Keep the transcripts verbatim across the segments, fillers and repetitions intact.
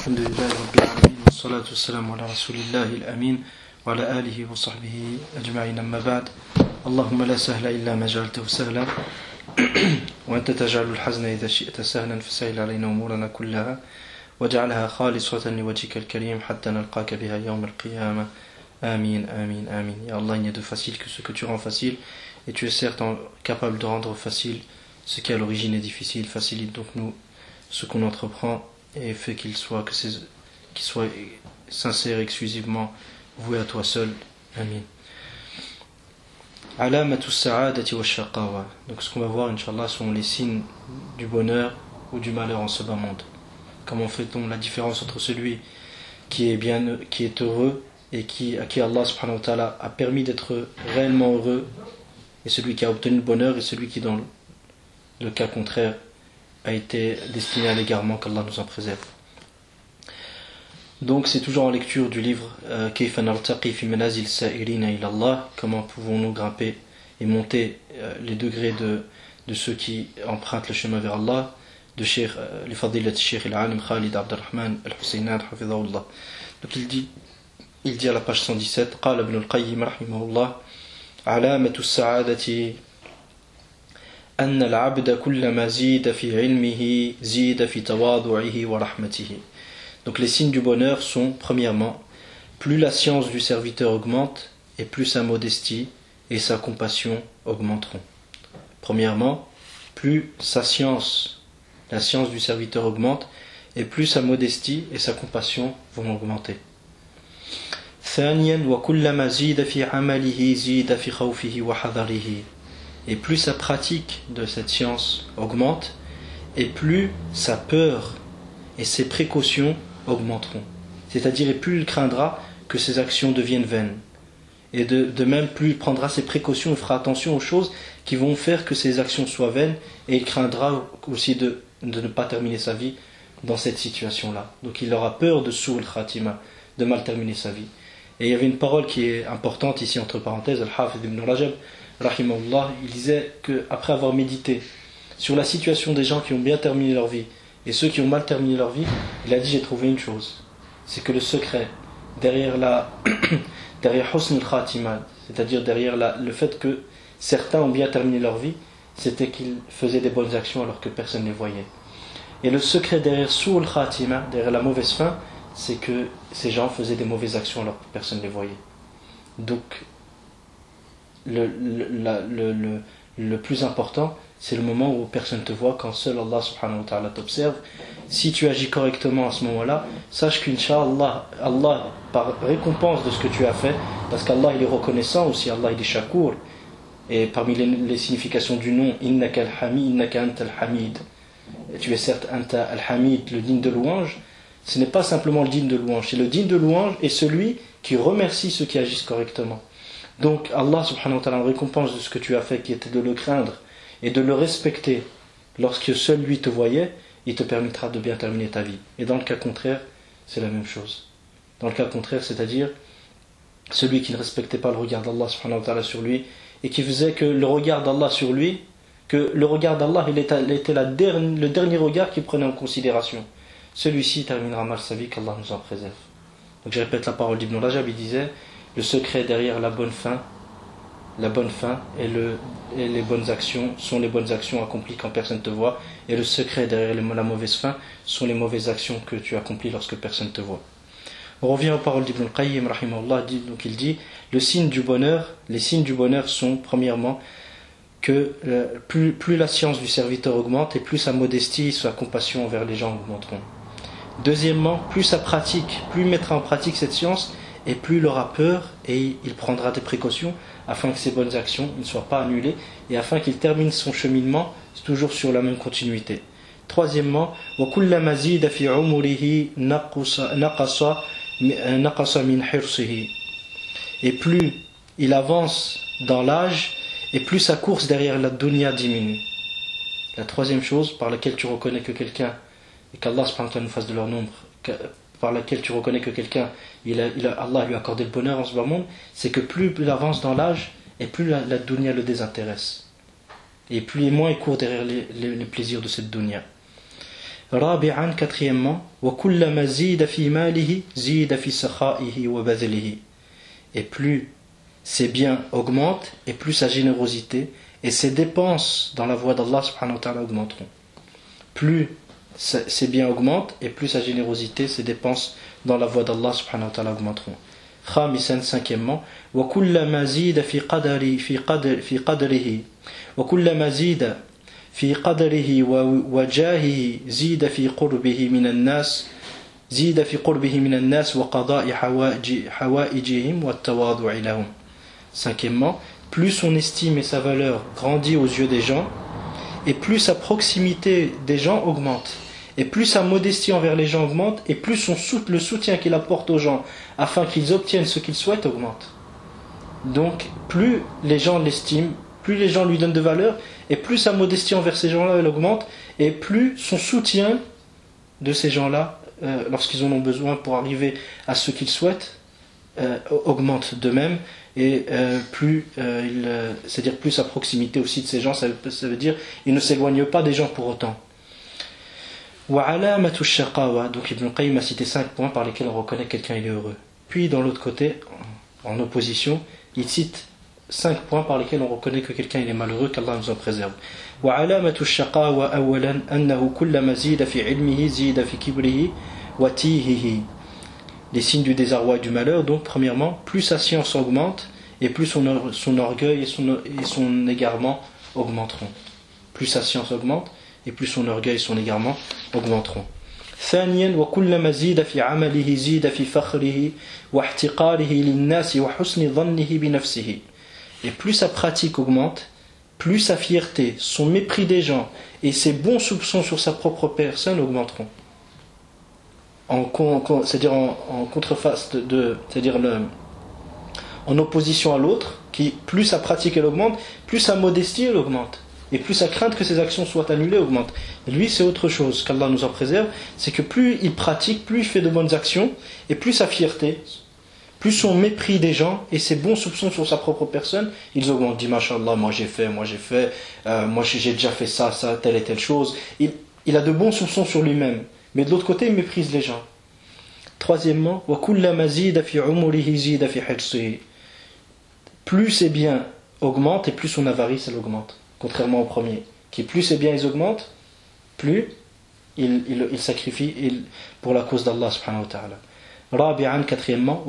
الحمد لله رب العالمين والصلاة والسلام على رسول الله الأمين وعلى آله وصحبه أجمعين أما بعد اللهم لا سهل إلا ما جعلته سهلا وأنت تجعل الحزن إذا شئت سهلا فسهل علينا أمورنا كلها وجعلها خالصة لوجهك الكريم حتى نلقاك بها يوم القيامة آمين آمين آمين. Ya Allah, il n'y a de facile que ce que tu rends facile et tu es certes capable de rendre facile ce qui à l'origine est difficile. Facilite donc nous ce qu'on entreprend et fait qu'il soit, que c'est, qu'il soit sincère, exclusivement voué à toi seul. Amin. Alamatu sa'adati wa shaqawa. Donc ce qu'on va voir, Inch'Allah, sont les signes du bonheur ou du malheur en ce bas monde. Comment fait-on la différence entre celui qui est bien, qui est heureux et qui, à qui Allah subhanahu wa ta'ala a permis d'être réellement heureux, et celui qui a obtenu le bonheur, et celui qui, dans le cas contraire, a été destiné à l'égarement, qu'Allah nous en préserve. Donc c'est toujours en lecture du livre Kayfa nartaqi fi manazil sa'irina ila Allah, comment pouvons-nous grimper et monter euh, les degrés de, de ceux qui empruntent le chemin vers Allah, de Cheikh li fadilat Cheikh al-Alim Khalid Abdurrahman al-Husaynan hafidhahullah. Donc il dit il dit à la page cent dix-sept, قال ابن القيم رحمه الله علامة السعادة أن العبد كلما زيد في علمه زيد في تواضعه ورحمته. Donc les signes du bonheur sont, premièrement, plus la science du serviteur augmente et plus sa modestie et sa compassion augmenteront. Premièrement, plus sa science, la science du serviteur augmente et plus sa modestie et sa compassion vont augmenter. ثانيا وكلما زيد في عمله زيد في خوفه وحذره. Et plus sa pratique de cette science augmente, et plus sa peur et ses précautions augmenteront. C'est-à-dire, et plus il craindra que ses actions deviennent vaines. Et de, de même, plus il prendra ses précautions et fera attention aux choses qui vont faire que ses actions soient vaines, et il craindra aussi de, de ne pas terminer sa vie dans cette situation-là. Donc il aura peur de soul khatima, de mal terminer sa vie. Et il y avait une parole qui est importante ici, entre parenthèses, Al-Hafidh ibn Rajab, rahimahullah, il disait qu'après avoir médité sur la situation des gens qui ont bien terminé leur vie et ceux qui ont mal terminé leur vie, il a dit, j'ai trouvé une chose, c'est que le secret derrière la derrière husn al-khatima, c'est-à-dire derrière la, le fait que certains ont bien terminé leur vie, c'était qu'ils faisaient des bonnes actions alors que personne ne les voyait. Et le secret derrière su al-khatima, derrière la mauvaise fin, c'est que ces gens faisaient des mauvaises actions alors que personne ne les voyait. Donc Le, le, la, le, le, le plus important, c'est le moment où personne ne te voit, quand seul Allah subhanahu wa ta'ala t'observe. Si tu agis correctement à ce moment-là, sache qu'Inch'Allah, Allah, par récompense de ce que tu as fait, parce qu'Allah il est reconnaissant aussi, Allah il est shakour, et parmi les, les significations du nom, innaka al-hamid, innaka anta al-hamid, tu es certes anta al-hamid, le digne de louange, ce n'est pas simplement le digne de louange, c'est le digne de louange et celui qui remercie ceux qui agissent correctement. Donc Allah subhanahu wa ta'ala en récompense de ce que tu as fait, qui était de le craindre et de le respecter lorsque seul lui te voyait, il te permettra de bien terminer ta vie. Et dans le cas contraire, c'est la même chose. Dans le cas contraire, c'est-à-dire celui qui ne respectait pas le regard d'Allah subhanahu wa ta'ala sur lui et qui faisait que le regard d'Allah sur lui, que le regard d'Allah il était, il était la dernière, le dernier regard qu'il prenait en considération. Celui-ci terminera mal sa vie, qu'Allah nous en préserve. Donc je répète la parole d'Ibn Rajab, il disait: le secret derrière la bonne fin, la bonne fin et, le, et les bonnes actions sont les bonnes actions accomplies quand personne ne te voit, et le secret derrière les, la mauvaise fin sont les mauvaises actions que tu accomplis lorsque personne ne te voit. On revient aux paroles d'Ibn al-Qayyim rahimahullah, donc il dit le signe du bonheur, les signes du bonheur sont premièrement que euh, plus, plus la science du serviteur augmente et plus sa modestie, sa compassion envers les gens augmenteront. Deuxièmement, plus sa pratique, plus il mettra en pratique cette science, et plus il aura peur et il prendra des précautions afin que ses bonnes actions ne soient pas annulées et afin qu'il termine son cheminement toujours sur la même continuité. Troisièmement, وَكُلَّمَا زِيدَ فِي عُمُرِهِ نَقَصَ مِنْ حِرْصِهِ. Et plus il avance dans l'âge et plus sa course derrière la dunya diminue. La troisième chose par laquelle tu reconnais que quelqu'un, et qu'Allah subhanahu wa ta'ala nous fasse de leur nombre, par laquelle tu reconnais que quelqu'un, il a, il a, Allah lui a accordé le bonheur en ce bas monde, c'est que plus il avance dans l'âge, et plus la, la dunya le désintéresse. Et plus et moins il court derrière les, les, les plaisirs de cette dunya. رابعا, quatrièmement, وكلما زيد في ماله زيد في سخائه وبذله. Et plus ses biens augmentent, et plus sa générosité et ses dépenses dans la voie d'Allah subhanahu wa ta'ala augmenteront. Plus ses biens augmentent, et plus sa générosité, ses dépenses dans la voie d'Allah subhanahu wa ta'ala augmenteront. خامسا, cinquièmement, وكلما زيد في قدره في قدر في قدره وكلما زيد في قدره وجاهه زيد في قربه من الناس زيد في قربه من الناس وقضاء حوائجهم والتواضع لهم. Cinquièmement, plus son estime et sa valeur grandit aux yeux des gens, et plus sa proximité des gens augmente, et plus sa modestie envers les gens augmente, et plus son sout- le soutien qu'il apporte aux gens afin qu'ils obtiennent ce qu'ils souhaitent augmente. Donc, plus les gens l'estiment, plus les gens lui donnent de valeur, et plus sa modestie envers ces gens-là elle augmente, et plus son soutien de ces gens-là, euh, lorsqu'ils en ont besoin pour arriver à ce qu'ils souhaitent, euh, augmente de même. Et euh, plus, euh, il, euh, c'est-à-dire plus sa proximité aussi de ces gens, ça, ça veut dire il ne s'éloigne pas des gens pour autant. وعلامة الشقاوة, donc Ibn Qayyim a cité cinq points par lesquels on reconnaît que quelqu'un il est heureux. Puis dans l'autre côté, en opposition, il cite cinq points par lesquels on reconnaît que quelqu'un il est malheureux, qu'Allah nous en préserve. وعلامة الشقاوة أولا أنه كلما زيد في علمه زيد في كبره وتيهه. Les signes du désarroi et du malheur, donc premièrement, plus sa science augmente, et plus son, or- son orgueil et son, et son égarement augmenteront. Plus sa science augmente, et plus son orgueil et son égarement augmenteront. ثانيا وكلما زيد في عمله زيد في فخره واحتقاره للناس وحسن ظنه بنفسه. Et plus sa pratique augmente, plus sa fierté, son mépris des gens et ses bons soupçons sur sa propre personne augmenteront. En, con, c'est-à-dire en, en contreface de, de c'est-à-dire le, en opposition à l'autre, qui plus sa pratique elle augmente, plus sa modestie elle augmente, et plus sa crainte que ses actions soient annulées augmente. Et lui c'est autre chose, qu'Allah nous en préserve, c'est que plus il pratique, plus il fait de bonnes actions, et plus sa fierté, plus son mépris des gens et ses bons soupçons sur sa propre personne, ils augmentent. Dit Masha'Allah, moi j'ai fait, moi j'ai fait, euh, moi j'ai déjà fait ça, ça, telle et telle chose. Il, il a de bons soupçons sur lui-même. Mais de l'autre côté, il méprise les gens. Troisièmement, plus ses biens augmentent et plus son avarice elle augmente. Contrairement au premier, qui plus ses biens ils augmentent, plus il, il, il sacrifie il, pour la cause d'Allah subhanahu wa ta'ala. رابعا, quatrièmement,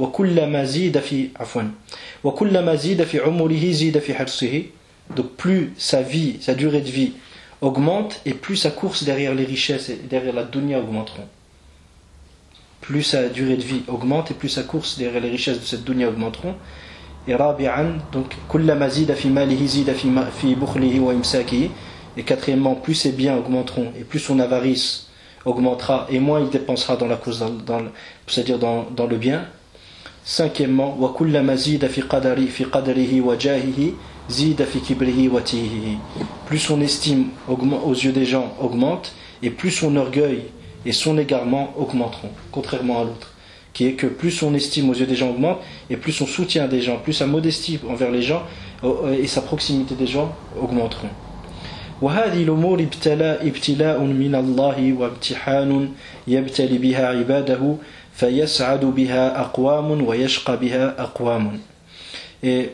donc plus sa vie, sa durée de vie augmente, et plus sa course derrière les richesses et derrière la dunya augmenteront. Plus sa durée de vie augmente, et plus sa course derrière les richesses de cette dunya augmenteront. Et rabi'an, donc kullama zida fi malihi zida fi bukhlihi wa imsakihi. Et quatrièmement, plus ses biens augmenteront, et plus son avarice augmentera, et moins il dépensera dans la cause, dans, dans, c'est-à-dire dans, dans le bien. Cinquièmement, wa kullama zida fi qadari fi qadarihi wa jahihi zida fi kibrihi wa tihihi. Plus son estime augmente, aux yeux des gens augmente, et plus son orgueil et son égarement augmenteront, contrairement à l'autre, qui est que plus son estime aux yeux des gens augmente, et plus son soutien des gens, plus sa modestie envers les gens et sa proximité des gens augmenteront. وهذه الأمور ابتلاء ابتلاء من الله وامتحان يبتلي بها عباده فيسعد بها أقوام ويشقى بها أقوام. Et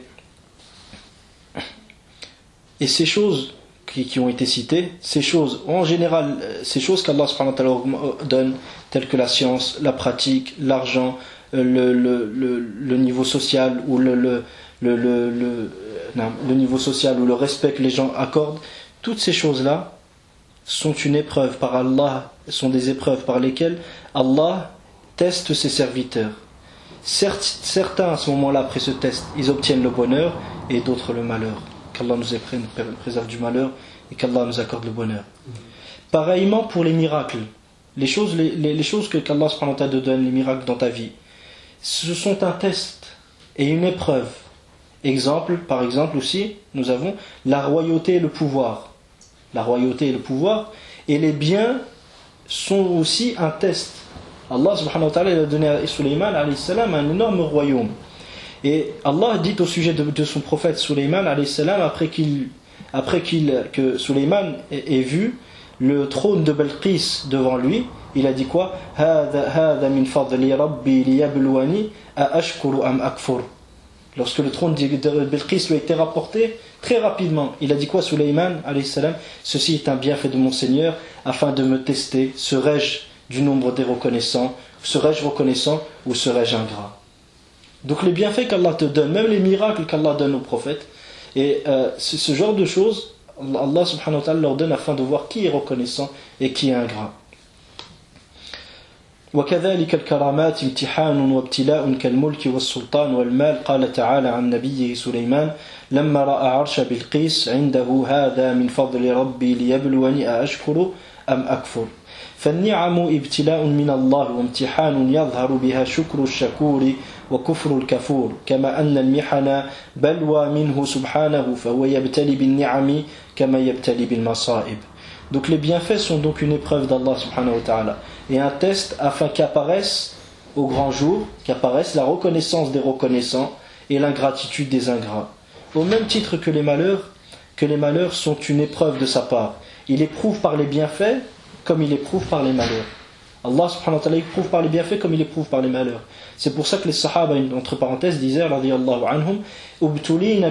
Et ces choses qui, qui ont été citées, ces choses, en général, ces choses qu'Allah subhanahu wa ta'ala donne, telles que la science, la pratique, l'argent, le, le, le, le niveau social, ou le, le, le, le, le, non, le niveau social, ou le respect que les gens accordent, toutes ces choses-là sont une épreuve par Allah, sont des épreuves par lesquelles Allah teste ses serviteurs. Certes, certains à ce moment-là, après ce test, ils obtiennent le bonheur, et d'autres le malheur. Qu'Allah nous préserve du malheur et qu'Allah nous accorde le bonheur. Pareillement pour les miracles, les choses, les, les, les choses que qu'Allah subhanahu wa ta'ala te donne, les miracles dans ta vie, ce sont un test et une épreuve. Exemple, par exemple aussi, nous avons la royauté et le pouvoir. La royauté et le pouvoir, et les biens sont aussi un test. Allah subhanahu wa ta'ala a donné à Sulayman alayhi salam un énorme royaume. Et Allah dit au sujet de, de son prophète Sulayman alayhi salam, après qu'il, après qu'il, que Sulayman ait, ait vu le trône de Belqis devant lui, il a dit quoi? هذا هذا من فضل ربي ليبلوني أأشكر أم أكفر. Lorsque le trône de Belqis lui a été rapporté, très rapidement, il a dit quoi, Sulayman alayhi salam? Ceci est un bienfait de mon Seigneur, afin de me tester, serai-je du nombre des reconnaissants, serai-je reconnaissant ou serai-je ingrat? Donc les bienfaits qu'Allah te donne, même les miracles qu'Allah donne aux prophètes, et euh, ce, ce genre de choses, Allah subhanahu wa ta'ala leur donne afin de voir qui est reconnaissant et qui est ingrat. وكذلك الكرامات امتحان وابتلاء كالملك والسلطان والمال. قال تعالى عن نبيه سليمان لما رأى عرش بلقيس عنده هذا من فضل ربي ليبلوني أأشكر أم أكفر. فالنعم ابتلاء من الله وامتحان يظهر بها شكر الشكور وكفر الكفور كما أن المحن بلوى منه سبحانه فهو يبتلي بالنعم كما يبتلي بالمصائب. Donc les bienfaits sont donc une épreuve d'Allah subhanahu wa ta'ala et un test afin qu'apparaisse au grand jour, qu'apparaisse la reconnaissance des reconnaissants et l'ingratitude des ingrats. Au même titre que les malheurs, que les malheurs sont une épreuve de sa part. Il éprouve par les bienfaits comme il éprouve par les malheurs. Allah subhanahu wa ta'ala éprouve par les bienfaits comme il éprouve par les malheurs. C'est pour ça que les sahaba, entre parenthèses, disaient radiyallahu anhum ubtulina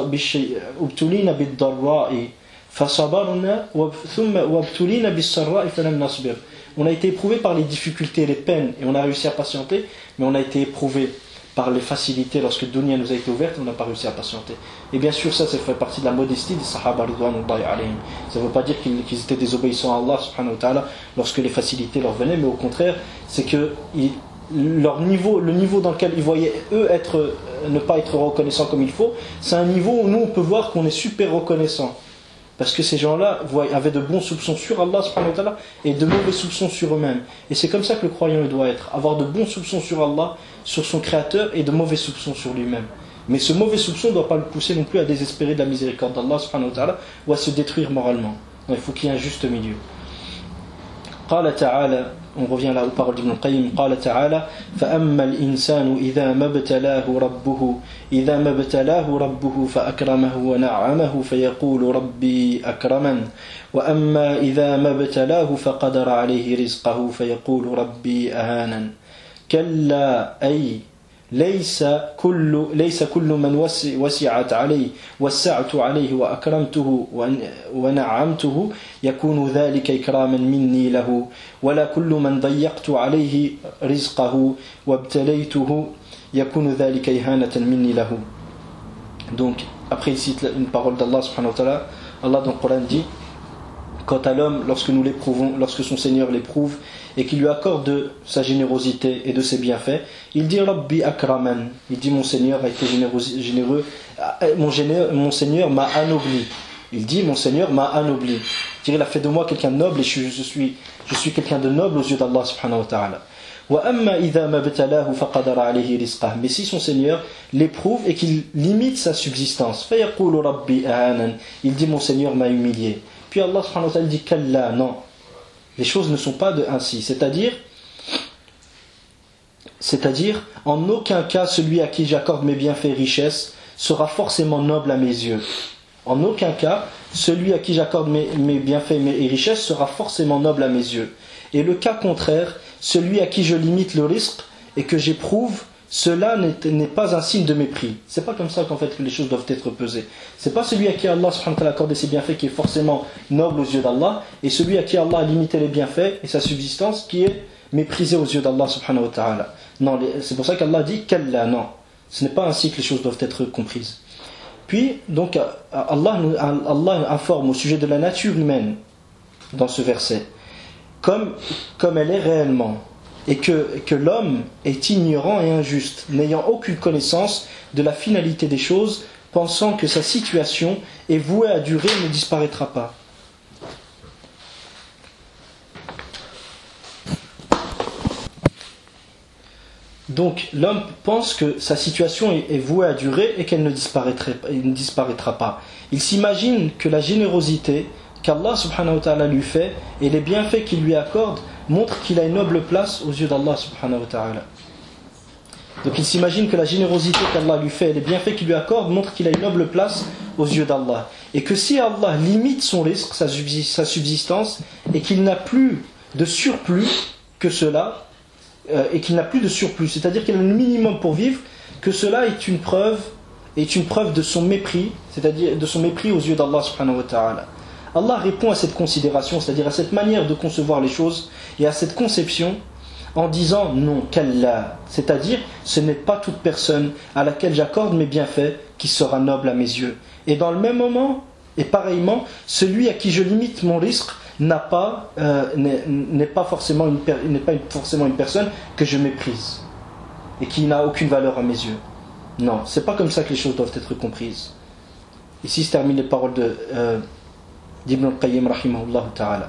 bid-darra'i fasabarna thumma wabtulina bis-sarra'i falam nasbir. On a été éprouvé par les difficultés, les peines, et on a réussi à patienter, mais on a été éprouvé par les facilités lorsque dunya nous a été ouverte, on n'a pas réussi à patienter. Et bien sûr, ça, ça fait partie de la modestie des sahaba ridwanullahi alayhim. Ça ne veut pas dire qu'ils, qu'ils étaient désobéissants à Allah subhanahu wa ta'ala lorsque les facilités leur venaient, mais au contraire, c'est que ils, leur niveau, le niveau dans lequel ils voyaient eux être, ne pas être reconnaissants comme il faut, c'est un niveau où nous on peut voir qu'on est super reconnaissant. Parce que ces gens-là avaient de bons soupçons sur Allah subhanahu wa ta'ala et de mauvais soupçons sur eux-mêmes. Et c'est comme ça que le croyant il doit être. Avoir de bons soupçons sur Allah, sur son créateur, et de mauvais soupçons sur lui-même. Mais ce mauvais soupçon ne doit pas le pousser non plus à désespérer de la miséricorde d'Allah subhanahu wa ta'ala ou à se détruire moralement. Non, il faut qu'il y ait un juste milieu. قال تعالى, on revient là aux paroles d'Ibn al-Qayyim, قال تعالى فأما الإنسان إذا ما ابتلاه ربه إذا ما ابتلاه ربه فأكرمه ونعمه فيقول ربي أكرمن وأما إذا ما ابتلاه فقدر عليه رزقه فيقول ربي أهانن كلا أي ليس كل ليس كل من وسعت عليه وسعت عليه وأكرمته ونعمته يكون ذلك إكراما مني له ولا كل من ضيقت عليه رزقه وابتليته يكون ذلك إهانة مني له. Donc après il cite une parole d'Allah subhanahu wa ta'ala. Allah dans le Coran dit: quant à l'homme, lorsque nous l'éprouvons, lorsque son Seigneur l'éprouve et qu'il lui accorde de sa générosité et de ses bienfaits, il dit Rabbi akraman, il dit mon Seigneur a été généreux, généreux mon, génère, mon Seigneur m'a anobli. Il dit mon Seigneur m'a anobli. Il a fait de moi quelqu'un de noble et je, je suis, je suis quelqu'un de noble aux yeux d'Allah subhanahu wa ta'ala. Mais si son Seigneur l'éprouve et qu'il limite sa subsistance, il dit mon Seigneur m'a humilié. Puis Allah subhanahu wa ta'ala dit Kalla, non, les choses ne sont pas de ainsi, c'est-à-dire c'est-à-dire en aucun cas celui à qui j'accorde mes bienfaits et richesses sera forcément noble à mes yeux. En aucun cas celui à qui j'accorde mes, mes bienfaits et richesses sera forcément noble à mes yeux. Et le cas contraire, celui à qui je limite le risque et que j'éprouve, cela n'est, n'est pas un signe de mépris. C'est pas comme ça qu'en fait que les choses doivent être pesées. C'est pas celui à qui Allah subhanahu wa ta'ala a accordé ses bienfaits qui est forcément noble aux yeux d'Allah, et celui à qui Allah a limité les bienfaits et sa subsistance qui est méprisé aux yeux d'Allah subhanahu wa ta'ala. Non, c'est pour ça qu'Allah dit Kalla, non. Ce n'est pas ainsi que les choses doivent être comprises. Puis, donc, Allah, Allah informe au sujet de la nature humaine dans ce verset, comme, comme elle est réellement. Et que, que l'homme est ignorant et injuste, n'ayant aucune connaissance de la finalité des choses, pensant que sa situation est vouée à durer et ne disparaîtra pas. Donc l'homme pense que sa situation est, est vouée à durer et qu'elle ne disparaîtra, ne disparaîtra pas. Il s'imagine que la générosité qu'Allah subhanahu wa ta'ala lui fait et les bienfaits qu'il lui accorde montrent qu'il a une noble place aux yeux d'Allah subhanahu wa ta'ala. Donc il s'imagine que la générosité qu'Allah lui fait et les bienfaits qu'il lui accorde montrent qu'il a une noble place aux yeux d'Allah. Et que si Allah limite son risque, sa subsistance, et qu'il n'a plus de surplus que cela, euh, et qu'il n'a plus de surplus, c'est-à-dire qu'il a le minimum pour vivre, que cela est une preuve, est une preuve de son mépris, c'est-à-dire de son mépris aux yeux d'Allah subhanahu wa ta'ala. Allah répond à cette considération, c'est-à-dire à cette manière de concevoir les choses et à cette conception en disant non, qu'Allah, c'est-à-dire ce n'est pas toute personne à laquelle j'accorde mes bienfaits qui sera noble à mes yeux. Et dans le même moment, et pareillement, celui à qui je limite mon risque n'a pas, euh, n'est, n'est pas forcément une, n'est pas une, forcément une personne que je méprise et qui n'a aucune valeur à mes yeux. Non, c'est pas comme ça que les choses doivent être comprises. Ici se terminent les paroles de euh, d'Ibn al-Qayyim rahimahullah ta'ala.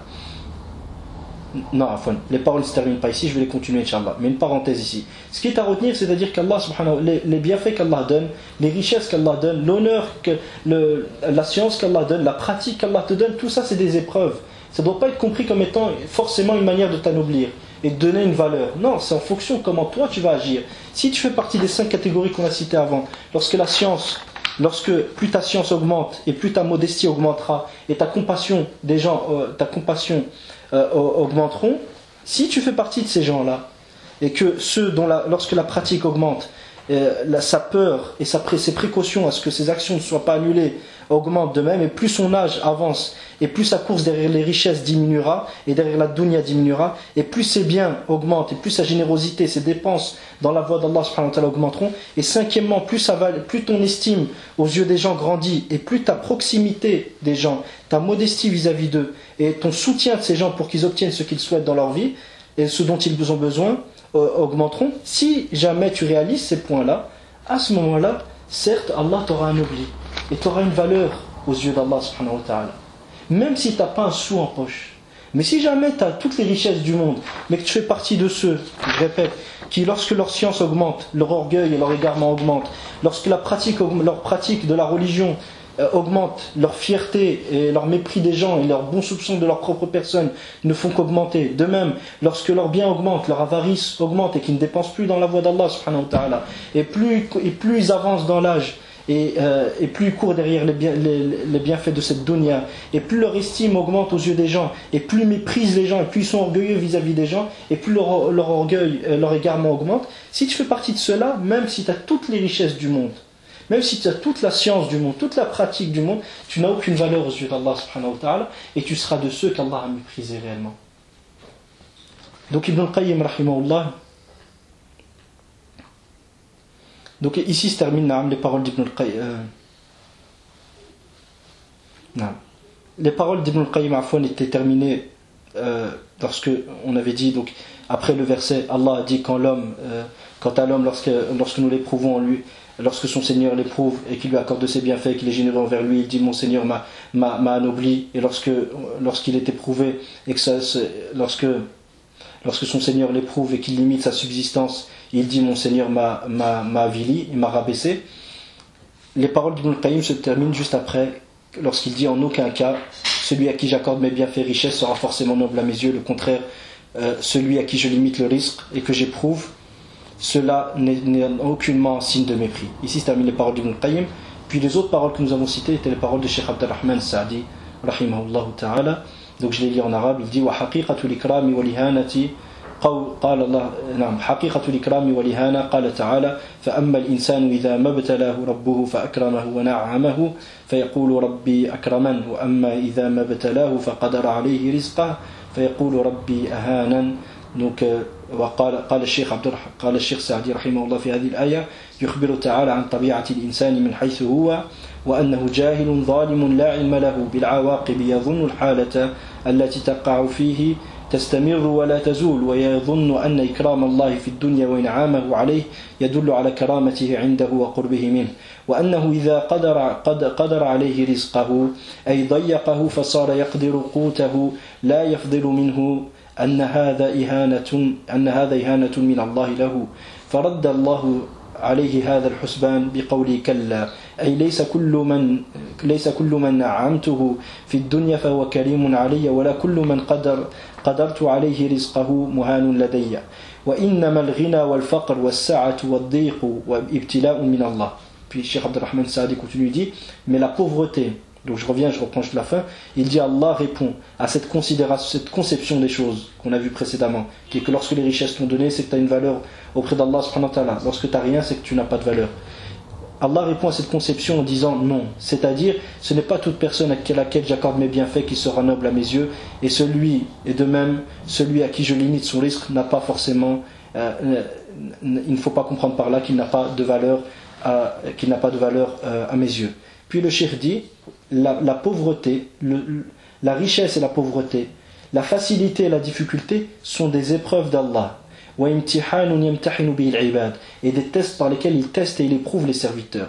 Non, enfin, les paroles ne se terminent pas ici, je vais les continuer Inch'Allah. Mais une parenthèse ici. Ce qui est à retenir, c'est-à-dire qu'Allah subhanahu, les, les bienfaits qu'Allah donne, les richesses qu'Allah donne, l'honneur, que, le, la science qu'Allah donne, la pratique qu'Allah te donne, tout ça c'est des épreuves. Ça ne doit pas être compris comme étant forcément une manière de t'anoblir et de donner une valeur. Non, c'est en fonction de comment toi tu vas agir. Si tu fais partie des cinq catégories qu'on a citées avant, lorsque la science, lorsque plus ta science augmente et plus ta modestie augmentera et ta compassion des gens, euh, ta compassion euh, augmenteront, si tu fais partie de ces gens-là et que ceux dont la, lorsque la pratique augmente, euh, la, sa peur et sa, ses précautions à ce que ses actions ne soient pas annulées augmente de même, et plus son âge avance et plus sa course derrière les richesses diminuera et derrière la dunya diminuera, et plus ses biens augmentent et plus sa générosité, ses dépenses dans la voie d'Allah subhanahu wa ta'ala augmenteront, et cinquièmement, plus, ça va, plus ton estime aux yeux des gens grandit et plus ta proximité des gens, ta modestie vis-à-vis d'eux et ton soutien de ces gens pour qu'ils obtiennent ce qu'ils souhaitent dans leur vie et ce dont ils ont besoin euh, augmenteront. Si jamais tu réalises ces points-là, à ce moment-là, certes Allah t'aura anobli et tu auras une valeur aux yeux d'Allah subhanahu wa ta'ala, même si tu n'as pas un sou en poche. Mais si jamais tu as toutes les richesses du monde, mais que tu fais partie de ceux, je répète, qui lorsque leur science augmente, leur orgueil et leur égarement augmente, lorsque la pratique, leur pratique de la religion euh, augmente, leur fierté et leur mépris des gens et leurs bons soupçons de leur propre personne ne font qu'augmenter. De même, lorsque leurs biens augmentent, leur avarice augmente et qu'ils ne dépensent plus dans la voie d'Allah subhanahu wa ta'ala, et plus, et plus ils avancent dans l'âge, Et, euh, et plus ils courent derrière les, bien, les, les bienfaits de cette dunya, et plus leur estime augmente aux yeux des gens, et plus ils méprisent les gens, et plus ils sont orgueilleux vis-à-vis des gens, et plus leur, leur orgueil, leur égarement augmente. Si tu fais partie de cela, même si tu as toutes les richesses du monde, même si tu as toute la science du monde, toute la pratique du monde, tu n'as aucune valeur aux yeux d'Allah subhanahu wa ta'ala, et tu seras de ceux qu'Allah a méprisés réellement. Donc Ibn al-Qayyim rahimahullah, donc ici se terminent les paroles d'Ibn al-Qayyim. Euh, les paroles d'Ibn al-Qayyim Afwan étaient terminées euh, lorsque on avait dit, donc après le verset, Allah a dit quand l'homme, euh, quant à l'homme lorsque, lorsque nous l'éprouvons en lui, lorsque son Seigneur l'éprouve et qu'il lui accorde de ses bienfaits, qu'il est généreux envers lui, il dit mon Seigneur m'a, m'a, m'a anobli, et lorsque, lorsqu'il est éprouvé et que ça, lorsque Lorsque son Seigneur l'éprouve et qu'il limite sa subsistance, il dit mon Seigneur m'a, m'a, m'a avili, il m'a rabaissé. Les paroles d'Ibn al-Qayyim se terminent juste après, lorsqu'il dit en aucun cas, celui à qui j'accorde mes bienfaits richesses sera forcément noble à mes yeux. Le contraire, euh, celui à qui je limite le risque et que j'éprouve, cela n'est, n'est aucunement un signe de mépris. Ici se terminent les paroles d'Ibn al-Qayyim. Puis les autres paroles que nous avons citées étaient les paroles de Cheikh Abdurrahman Sa'di, rahimahullah ta'ala. Donc je les lis en arabe, il dit وحقيقة الإكرام والإهانة قال الله نعم حقيقة الإكرام والإهانة قال تعالى فأما الإنسان إذا ما ابتلاه ربه فأكرمه ونعمه فيقول ربي أكرمن وأما إذا ما ابتلاه فقدر عليه رزقه فيقول ربي أهانن. Donc وقال قال الشيخ عبد قال الشيخ سعدي رحمه الله في هذه الآية يخبر تعالى عن طبيعة الإنسان من حيث هو وأنه جاهل ظالم لا علم له بالعواقب يظن الحالة التي تقع فيه تستمر ولا تزول ويظن أن إكرام الله في الدنيا وإنعامه عليه يدل على كرامته عنده وقربه منه وأنه إذا قدر, قد قدر عليه رزقه أي ضيقه فصار يقدر قوته لا يفضل منه أن هذا إهانة أن هذا إهانة من الله له فرد الله عليه هذا الحسبان بقوله كلا أي ليس كل من ليس كل من نعمته في الدنيا فهو كريم علي ولا كل من قدر قدرت عليه رزقه مهان لدي وإنما الغنى والفقر والسعة والضيق وابتلاء من الله. Puis Cheikh Abdurrahman Saadi continue, il dit, mais la pauvreté, donc je reviens, je reprends juste la fin, il dit Allah répond à cette considération, cette conception des choses qu'on a vu précédemment, qui est que lorsque les richesses t'ont donné, c'est que tu as une valeur auprès d'Allah subhanahu wa ta'ala. Lorsque tu n'as rien, c'est que tu n'as pas de valeur. Allah répond à cette conception en disant non, c'est-à-dire ce n'est pas toute personne à laquelle j'accorde mes bienfaits qui sera noble à mes yeux, et celui, et de même celui à qui je limite son risque n'a pas forcément, euh, il ne faut pas comprendre par là qu'il n'a pas de valeur, à, qu'il n'a pas de valeur euh, à mes yeux. Puis le cheikh dit, la, la pauvreté, le, la richesse et la pauvreté, la facilité et la difficulté sont des épreuves d'Allah. Et des tests par lesquels il teste et il éprouve les serviteurs.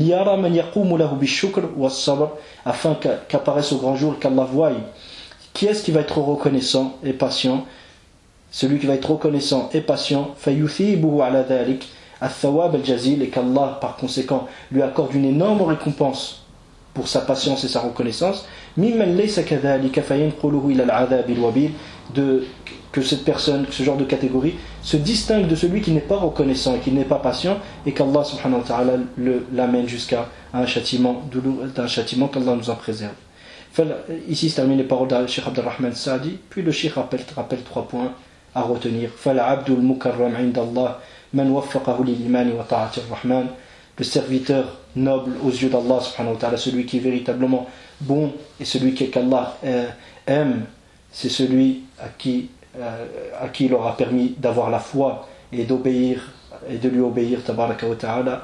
Afin qu'apparaisse au grand jour, qu'Allah voie qui est-ce qui va être reconnaissant et patient. Celui qui va être reconnaissant et patient, et qu'Allah par conséquent lui accorde une énorme récompense pour sa patience et sa reconnaissance, de, que cette personne, ce genre de catégorie se distingue de celui qui n'est pas reconnaissant et qui n'est pas patient, et qu'Allah subhanahu wa ta'ala l'amène jusqu'à un châtiment, d'un châtiment qu'Allah nous en préserve. Ici se terminent les paroles de Cheikh Abdurrahman Saadi, puis le Cheikh rappelle, rappelle trois points à retenir. Le serviteur noble aux yeux d'Allah subhanahu wa ta'ala, celui qui est véritablement bon et celui qu'Allah aime, c'est celui à qui, euh, à qui il aura permis d'avoir la foi et d'obéir et de lui obéir tabaraka wa ta'ala.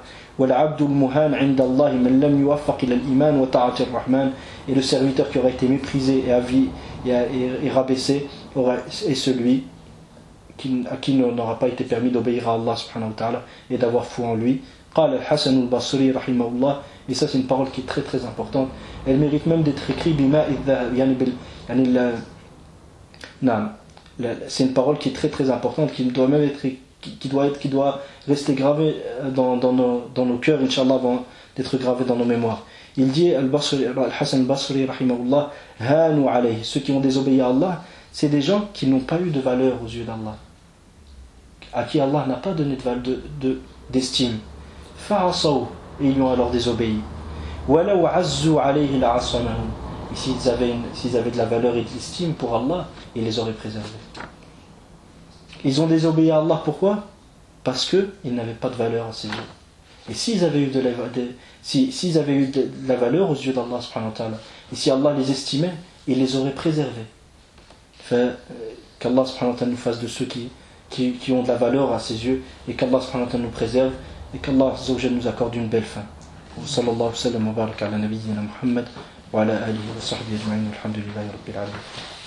Et le serviteur qui aura été méprisé et, avis, et, et, et rabaissé est celui qui, à qui n'aura pas été permis d'obéir à Allah subhanahu wa ta'ala et d'avoir foi en lui. قال الحسن البصري رحمه الله, et ça c'est une parole qui est très très importante, elle mérite même d'être écrite بماء الذهب, يعني بال يعني ال نعم, c'est une parole qui est très très importante, qui doit même être qui, qui doit être qui doit rester gravée dans dans nos dans nos cœurs, inchallah, avant d'être gravée dans nos mémoires. Il dit al-Basri, al-Hasan al-Basri rahimahullah, hanu alayhi, ceux qui ont désobéi à Allah, c'est des gens qui n'ont pas eu de valeur aux yeux d'Allah, à qui Allah n'a pas donné de valeur, de, de, d'estime. Fa'asaw, et ils lui ont alors désobéi. Walaw azzu alayhi la'asamahum, et s'ils avaient, une, s'ils avaient de la valeur et de l'estime pour Allah, il les aurait préservés. Ils ont désobéi à Allah, pourquoi? Parce qu'ils n'avaient pas de valeur à ses yeux. Et s'ils avaient eu de la, de, si, s'ils avaient eu de la valeur aux yeux d'Allah subhanahu wa ta'ala, et si Allah les estimait, il les aurait préservés. Fait, qu'Allah subhanahu wa ta'ala nous fasse de ceux qui, qui, qui ont de la valeur à ses yeux, et qu'Allah subhanahu wa ta'ala nous préserve, et qu'Allah nous accorde une belle fin. Sallallahu alayhi wa sallam wa baraka ala nabiyyina Muhammad wa ala alihi wa sahbihi ajma'in, walhamdulillahi rabbil alamin.